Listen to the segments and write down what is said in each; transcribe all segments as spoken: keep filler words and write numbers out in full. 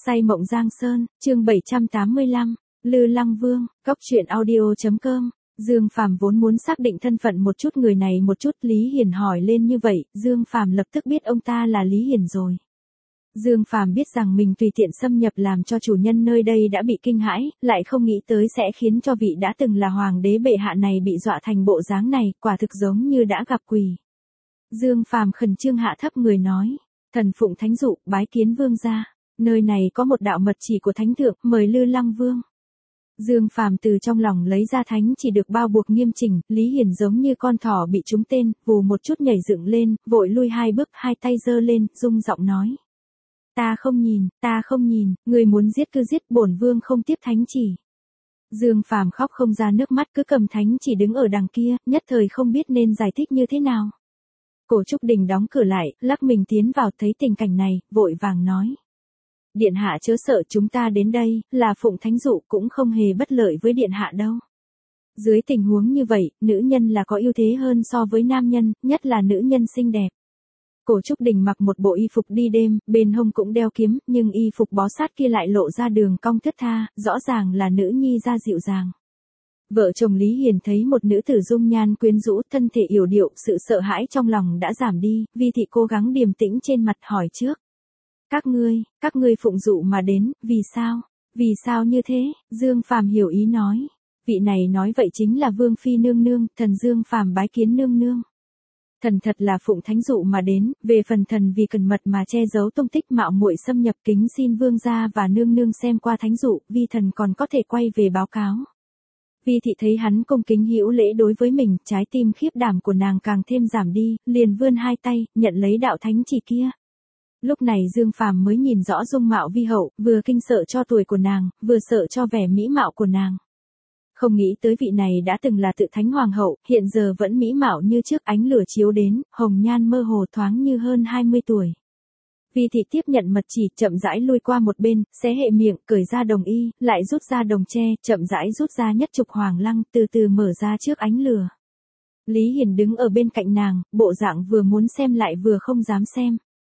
Say mộng Giang Sơn, chương bảy trăm tám mươi lăm, Lư Lăng Vương, cóc truyện audio chấm com. Dương Phàm vốn muốn xác định thân phận một chút người này một chút, Lý Hiền hỏi lên như vậy, Dương Phàm lập tức biết ông ta là Lý Hiền rồi. Dương Phàm biết rằng mình tùy tiện xâm nhập làm cho chủ nhân nơi đây đã bị kinh hãi, lại không nghĩ tới sẽ khiến cho vị đã từng là hoàng đế bệ hạ này bị dọa thành bộ dáng này, quả thực giống như đã gặp quỷ. Dương Phàm khẩn trương hạ thấp người nói, thần phụng thánh dụ, bái kiến vương gia. Nơi này có một đạo mật chỉ của thánh thượng, mời Lư Lăng Vương. Dương Phàm từ trong lòng lấy ra thánh chỉ được bao buộc nghiêm chỉnh, Lý Hiền giống như con thỏ bị trúng tên, vù một chút nhảy dựng lên, vội lui hai bước, hai tay giơ lên, rung giọng nói. Ta không nhìn, ta không nhìn, người muốn giết cứ giết, bổn vương không tiếp thánh chỉ. Dương Phàm khóc không ra nước mắt, cứ cầm thánh chỉ đứng ở đằng kia, nhất thời không biết nên giải thích như thế nào. Cổ Trúc Đình đóng cửa lại, lắc mình tiến vào, thấy tình cảnh này, vội vàng nói. Điện hạ chớ sợ, chúng ta đến đây, là phụng thánh dụ, cũng không hề bất lợi với điện hạ đâu. Dưới tình huống như vậy, nữ nhân là có ưu thế hơn so với nam nhân, nhất là nữ nhân xinh đẹp. Cổ Trúc Đình mặc một bộ y phục đi đêm, bên hông cũng đeo kiếm, nhưng y phục bó sát kia lại lộ ra đường cong thướt tha, rõ ràng là nữ nhi da dịu dàng. Vợ chồng Lý Hiền thấy một nữ tử dung nhan quyến rũ, thân thể yểu điệu, sự sợ hãi trong lòng đã giảm đi, Vi thị cố gắng điềm tĩnh trên mặt hỏi trước. Các ngươi, các ngươi phụng dụ mà đến, vì sao? Vì sao như thế? Dương Phàm hiểu ý nói. Vị này nói vậy chính là Vương Phi nương nương, thần Dương Phàm bái kiến nương nương. Thần thật là phụng thánh dụ mà đến, về phần thần vì cẩn mật mà che giấu tung tích mạo muội xâm nhập, kính xin vương gia và nương nương xem qua thánh dụ, vi thần còn có thể quay về báo cáo. Vi thị thấy hắn cung kính hữu lễ đối với mình, trái tim khiếp đảm của nàng càng thêm giảm đi, liền vươn hai tay, nhận lấy đạo thánh chỉ kia. Lúc này Dương Phàm mới nhìn rõ dung mạo vi hậu, vừa kinh sợ cho tuổi của nàng, vừa sợ cho vẻ mỹ mạo của nàng. Không nghĩ tới vị này đã từng là tự thánh hoàng hậu, hiện giờ vẫn mỹ mạo như trước, ánh lửa chiếu đến, hồng nhan mơ hồ thoáng như hơn hai mươi tuổi. Vi thị tiếp nhận mật chỉ, chậm rãi lui qua một bên, xé hệ miệng, cởi ra đồng y, lại rút ra đồng tre, chậm rãi rút ra nhất trục hoàng lăng, từ từ mở ra trước ánh lửa. Lý Hiền đứng ở bên cạnh nàng, bộ dạng vừa muốn xem lại vừa không dám xem.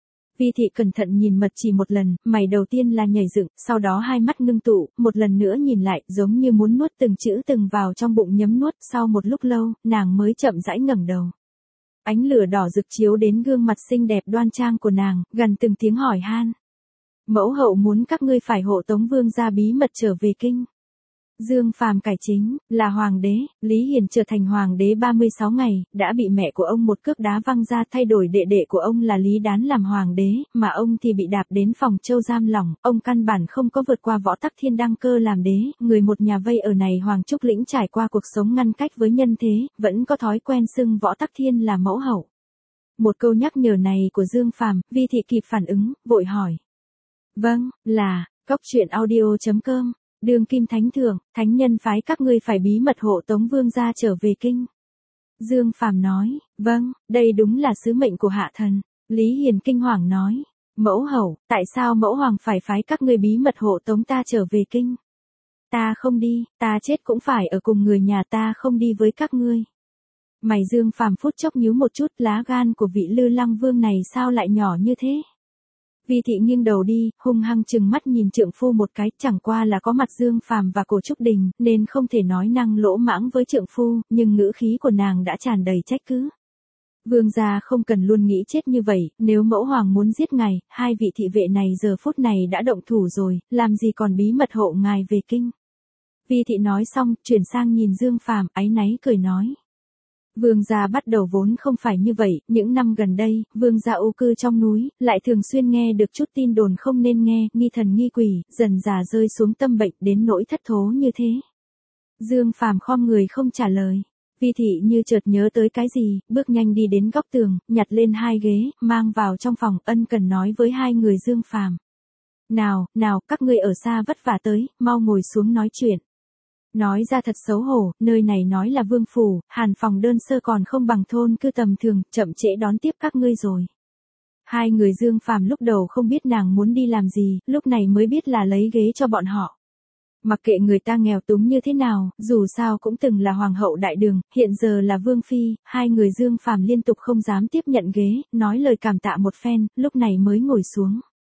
Vi thị cẩn thận nhìn mật chỉ một lần, mày đầu tiên là nhảy dựng, sau đó hai mắt ngưng tụ, một lần nữa nhìn lại, giống như muốn nuốt từng chữ từng vào trong bụng nhấm nuốt, sau một lúc lâu, nàng mới chậm rãi ngẩng đầu. Ánh lửa đỏ rực chiếu đến gương mặt xinh đẹp đoan trang của nàng, gần từng tiếng hỏi han. Mẫu hậu muốn các ngươi phải hộ tống vương gia bí mật trở về kinh. Dương Phàm cải chính, là hoàng đế, Lý Hiền trở thành hoàng đế ba mươi sáu ngày, đã bị mẹ của ông một cước đá văng ra, thay đổi đệ đệ của ông là Lý Đán làm hoàng đế, mà ông thì bị đạp đến phòng châu giam lỏng, ông căn bản không có vượt qua Võ Tắc Thiên đăng cơ làm đế, người một nhà vây ở này Hoàng Trúc Lĩnh trải qua cuộc sống ngăn cách với nhân thế, vẫn có thói quen xưng Võ Tắc Thiên là mẫu hậu. Một câu nhắc nhở này của Dương Phàm, Vi thị kịp phản ứng, vội hỏi. Vâng, là, cóc truyện audio chấm com. Đương kim thánh thượng, thánh nhân phái các ngươi phải bí mật hộ tống vương gia trở về kinh. Dương Phàm nói, vâng, đây đúng là sứ mệnh của hạ thần. Lý Hiền kinh hoàng nói, mẫu hậu, tại sao mẫu hoàng phải phái các ngươi bí mật hộ tống ta trở về kinh? Ta không đi, ta chết cũng phải ở cùng người nhà, ta không đi với các ngươi. Mày Dương Phàm phút chốc nhíu một chút, lá gan của vị Lư Lăng Vương này sao lại nhỏ như thế? Vi thị nghiêng đầu đi, hung hăng trừng mắt nhìn trượng phu một cái, chẳng qua là có mặt Dương Phàm và Cổ Trúc Đình, nên không thể nói năng lỗ mãng với trượng phu, nhưng ngữ khí của nàng đã tràn đầy trách cứ. Vương gia không cần luôn nghĩ chết như vậy, nếu mẫu hoàng muốn giết ngài, hai vị thị vệ này giờ phút này đã động thủ rồi, làm gì còn bí mật hộ ngài về kinh. Vi thị nói xong, chuyển sang nhìn Dương Phàm, áy náy cười nói. Vương gia bắt đầu vốn không phải như vậy, những năm gần đây, vương gia ưu cư trong núi, lại thường xuyên nghe được chút tin đồn không nên nghe, nghi thần nghi quỷ, dần dà rơi xuống tâm bệnh đến nỗi thất thố như thế. Dương Phàm khom người không trả lời. Vi thị như chợt nhớ tới cái gì, bước nhanh đi đến góc tường, nhặt lên hai ghế, mang vào trong phòng, ân cần nói với hai người Dương Phàm. Nào, nào, các ngươi ở xa vất vả tới, mau ngồi xuống nói chuyện. Nói ra thật xấu hổ, nơi này nói là vương phủ, hàn phòng đơn sơ còn không bằng thôn cư tầm thường, chậm trễ đón tiếp các ngươi rồi. Hai người Dương Phàm lúc đầu không biết nàng muốn đi làm gì, lúc này mới biết là lấy ghế cho bọn họ. Mặc kệ người ta nghèo túng như thế nào, dù sao cũng từng là hoàng hậu đại đường, hiện giờ là vương phi, hai người Dương Phàm liên tục không dám tiếp nhận ghế, nói lời cảm tạ một phen, lúc này mới ngồi xuống.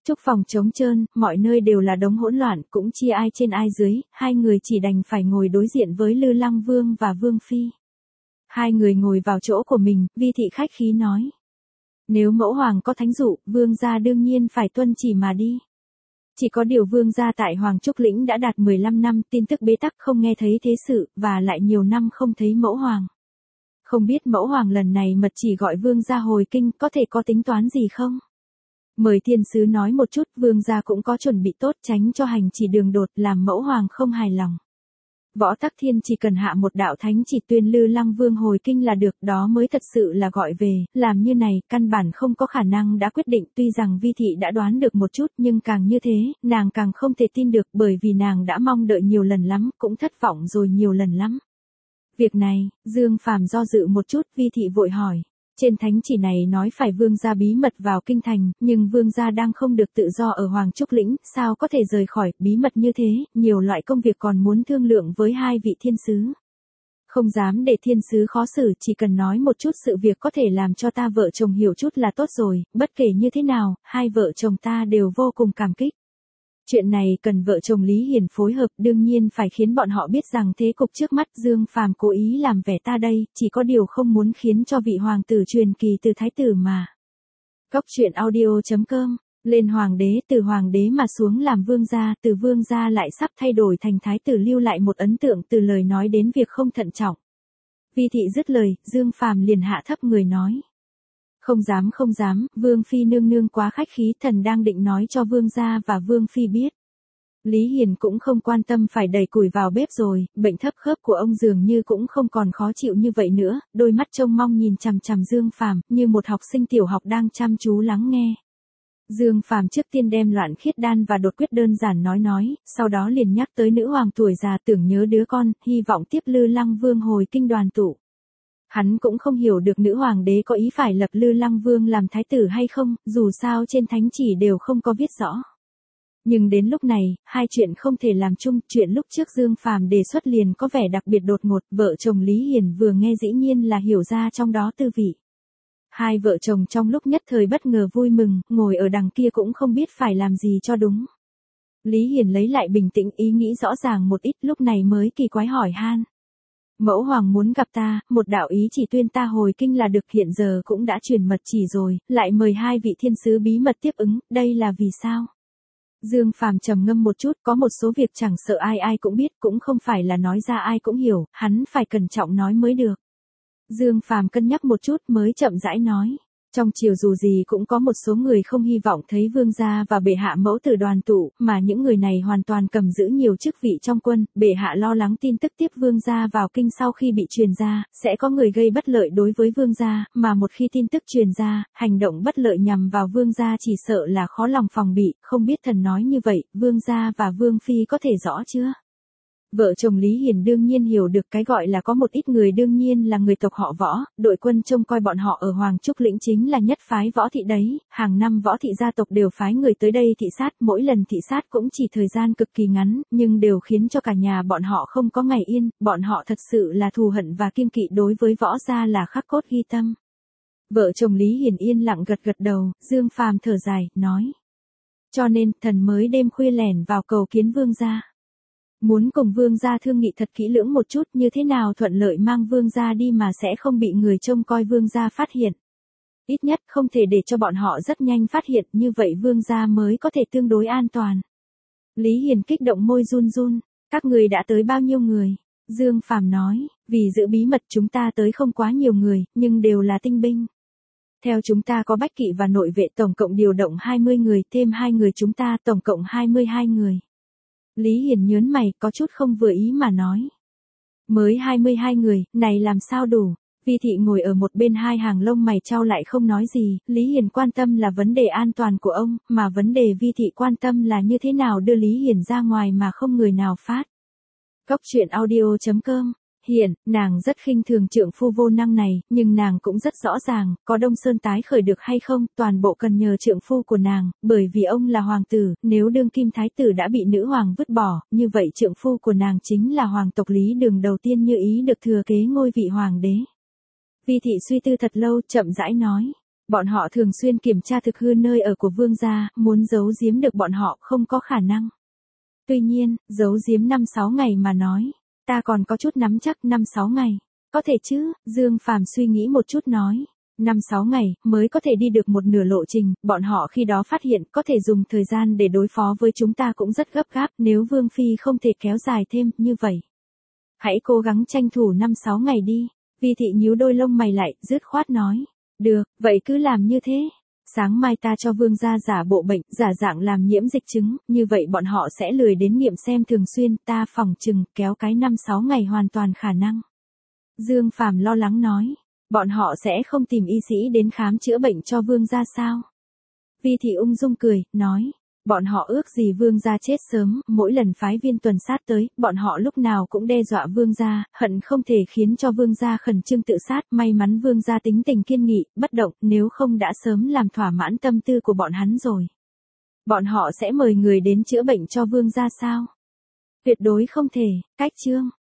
Trúc phòng trống trơn, mọi nơi đều là đống hỗn loạn, cũng chia ai trên ai dưới, hai người chỉ đành phải ngồi đối diện với Lư Lăng Vương và Vương Phi. Hai người ngồi vào chỗ của mình, Vi thị khách khí nói. Nếu mẫu hoàng có thánh dụ, vương gia đương nhiên phải tuân chỉ mà đi. Chỉ có điều vương gia tại Hoàng Trúc Lĩnh đã đạt mười lăm năm, tin tức bế tắc không nghe thấy thế sự, và lại nhiều năm không thấy mẫu hoàng. Không biết mẫu hoàng lần này mật chỉ gọi vương gia hồi kinh, có thể có tính toán gì không? Mời thiên sứ nói một chút, vương gia cũng có chuẩn bị tốt tránh cho hành chỉ đường đột làm mẫu hoàng không hài lòng. Võ Tắc Thiên chỉ cần hạ một đạo thánh chỉ tuyên Lư Lăng Vương hồi kinh là được, đó mới thật sự là gọi về, làm như này, căn bản không có khả năng đã quyết định, tuy rằng Vi thị đã đoán được một chút nhưng càng như thế, nàng càng không thể tin được bởi vì nàng đã mong đợi nhiều lần lắm, cũng thất vọng rồi nhiều lần lắm. Việc này, Dương Phàm do dự một chút, Vi thị vội hỏi. Trên thánh chỉ này nói phải vương gia bí mật vào kinh thành, nhưng vương gia đang không được tự do ở Hoàng Trúc Lĩnh, sao có thể rời khỏi, bí mật như thế, nhiều loại công việc còn muốn thương lượng với hai vị thiên sứ. Không dám để thiên sứ khó xử, chỉ cần nói một chút sự việc có thể làm cho ta vợ chồng hiểu chút là tốt rồi, bất kể như thế nào, hai vợ chồng ta đều vô cùng cảm kích. Chuyện này cần vợ chồng Lý Hiền phối hợp, đương nhiên phải khiến bọn họ biết rằng thế cục trước mắt Dương Phàm cố ý làm vẻ ta đây, chỉ có điều không muốn khiến cho vị hoàng tử truyền kỳ từ thái tử mà. Cóc truyện audio chấm com, lên hoàng đế, từ hoàng đế mà xuống làm vương gia, từ vương gia lại sắp thay đổi thành thái tử, lưu lại một ấn tượng từ lời nói đến việc không thận trọng. Vi thị dứt lời, Dương Phàm liền hạ thấp người nói. Không dám không dám, Vương Phi nương nương quá khách khí, thần đang định nói cho Vương gia và Vương Phi biết. Lý Hiền cũng không quan tâm phải đẩy củi vào bếp rồi, bệnh thấp khớp của ông dường như cũng không còn khó chịu như vậy nữa, đôi mắt trông mong nhìn chằm chằm Dương Phàm như một học sinh tiểu học đang chăm chú lắng nghe. Dương Phàm trước tiên đem Loạn Khiết Đan và Đột Quyết đơn giản nói nói, sau đó liền nhắc tới nữ hoàng tuổi già tưởng nhớ đứa con, hy vọng tiếp Lư Lăng Vương hồi kinh đoàn tụ. Hắn cũng không hiểu được nữ hoàng đế có ý phải lập Lư Lăng Vương làm thái tử hay không, dù sao trên thánh chỉ đều không có viết rõ. Nhưng đến lúc này, hai chuyện không thể làm chung, chuyện lúc trước Dương Phàm đề xuất liền có vẻ đặc biệt đột ngột, vợ chồng Lý Hiền vừa nghe dĩ nhiên là hiểu ra trong đó tư vị. Hai vợ chồng trong lúc nhất thời bất ngờ vui mừng, ngồi ở đằng kia cũng không biết phải làm gì cho đúng. Lý Hiền lấy lại bình tĩnh, ý nghĩ rõ ràng một ít, lúc này mới kỳ quái hỏi han. Mẫu hoàng muốn gặp ta, một đạo ý chỉ tuyên ta hồi kinh là được, hiện giờ cũng đã truyền mật chỉ rồi, lại mời hai vị thiên sứ bí mật tiếp ứng, đây là vì sao? Dương Phàm trầm ngâm một chút, có một số việc chẳng sợ ai ai cũng biết, cũng không phải là nói ra ai cũng hiểu, hắn phải cẩn trọng nói mới được. Dương Phàm cân nhắc một chút mới chậm rãi nói. Trong triều dù gì cũng có một số người không hy vọng thấy vương gia và bệ hạ mẫu tử đoàn tụ, mà những người này hoàn toàn cầm giữ nhiều chức vị trong quân, bệ hạ lo lắng tin tức tiếp vương gia vào kinh sau khi bị truyền ra, sẽ có người gây bất lợi đối với vương gia, mà một khi tin tức truyền ra, hành động bất lợi nhằm vào vương gia chỉ sợ là khó lòng phòng bị, không biết thần nói như vậy, vương gia và vương phi có thể rõ chưa? Vợ chồng Lý Hiền đương nhiên hiểu được cái gọi là có một ít người đương nhiên là người tộc họ Võ, đội quân trông coi bọn họ ở Hoàng Trúc Lĩnh chính là nhất phái Võ thị đấy, hàng năm Võ thị gia tộc đều phái người tới đây thị sát, mỗi lần thị sát cũng chỉ thời gian cực kỳ ngắn, nhưng đều khiến cho cả nhà bọn họ không có ngày yên, bọn họ thật sự là thù hận và kiêng kỵ đối với Võ gia là khắc cốt ghi tâm. Vợ chồng Lý Hiền yên lặng gật gật đầu, Dương Phàm thở dài, nói. Cho nên, thần mới đêm khuya lẻn vào cầu kiến vương gia. Muốn cùng vương gia thương nghị thật kỹ lưỡng một chút, như thế nào thuận lợi mang vương gia đi mà sẽ không bị người trông coi vương gia phát hiện. Ít nhất không thể để cho bọn họ rất nhanh phát hiện, như vậy vương gia mới có thể tương đối an toàn. Lý Hiền kích động môi run run, các người đã tới bao nhiêu người? Dương Phàm nói, vì giữ bí mật chúng ta tới không quá nhiều người, nhưng đều là tinh binh. Theo chúng ta có bách kỵ và nội vệ tổng cộng điều động hai mươi người, thêm hai người chúng ta tổng cộng hai mươi hai người. Lý Hiền nhớn mày, có chút không vừa ý mà nói. Mới hai mươi hai người, này làm sao đủ? Vi thị ngồi ở một bên hai hàng lông mày chau lại không nói gì, Lý Hiền quan tâm là vấn đề an toàn của ông, mà vấn đề Vi thị quan tâm là như thế nào đưa Lý Hiền ra ngoài mà không người nào phát. Cóc truyện audio chấm com. Hiện, nàng rất khinh thường trượng phu vô năng này, nhưng nàng cũng rất rõ ràng, có Đông Sơn tái khởi được hay không, toàn bộ cần nhờ trượng phu của nàng, bởi vì ông là hoàng tử, nếu đương kim thái tử đã bị nữ hoàng vứt bỏ, như vậy trượng phu của nàng chính là hoàng tộc Lý Đường đầu tiên như ý được thừa kế ngôi vị hoàng đế. Vi thị suy tư thật lâu, chậm rãi nói, Bọn họ thường xuyên kiểm tra thực hư nơi ở của vương gia, muốn giấu giếm được bọn họ không có khả năng. Tuy nhiên, giấu giếm năm sáu ngày mà nói, ta còn có chút nắm chắc năm sáu ngày. Có thể chứ, Dương Phàm suy nghĩ một chút nói. năm sáu ngày, mới có thể đi được một nửa lộ trình, bọn họ khi đó phát hiện có thể dùng thời gian để đối phó với chúng ta cũng rất gấp gáp, nếu Vương Phi không thể kéo dài thêm, như vậy. Hãy cố gắng tranh thủ năm sáu ngày đi. Vi thị nhíu đôi lông mày lại, dứt khoát nói. Được, vậy cứ làm như thế. Sáng mai ta cho vương gia giả bộ bệnh, giả dạng làm nhiễm dịch chứng, như vậy bọn họ sẽ lười đến nghiệm xem thường xuyên, ta phỏng chừng kéo cái năm sáu ngày hoàn toàn khả năng. Dương Phàm lo lắng nói, bọn họ sẽ không tìm y sĩ đến khám chữa bệnh cho vương gia sao? Vi thị ung dung cười, nói, bọn họ ước gì vương gia chết sớm, mỗi lần phái viên tuần sát tới, bọn họ lúc nào cũng đe dọa vương gia, hận không thể khiến cho vương gia khẩn trương tự sát, may mắn vương gia tính tình kiên nghị, bất động, nếu không đã sớm làm thỏa mãn tâm tư của bọn hắn rồi. Bọn họ sẽ mời người đến chữa bệnh cho vương gia sao? Tuyệt đối không thể, cách chương.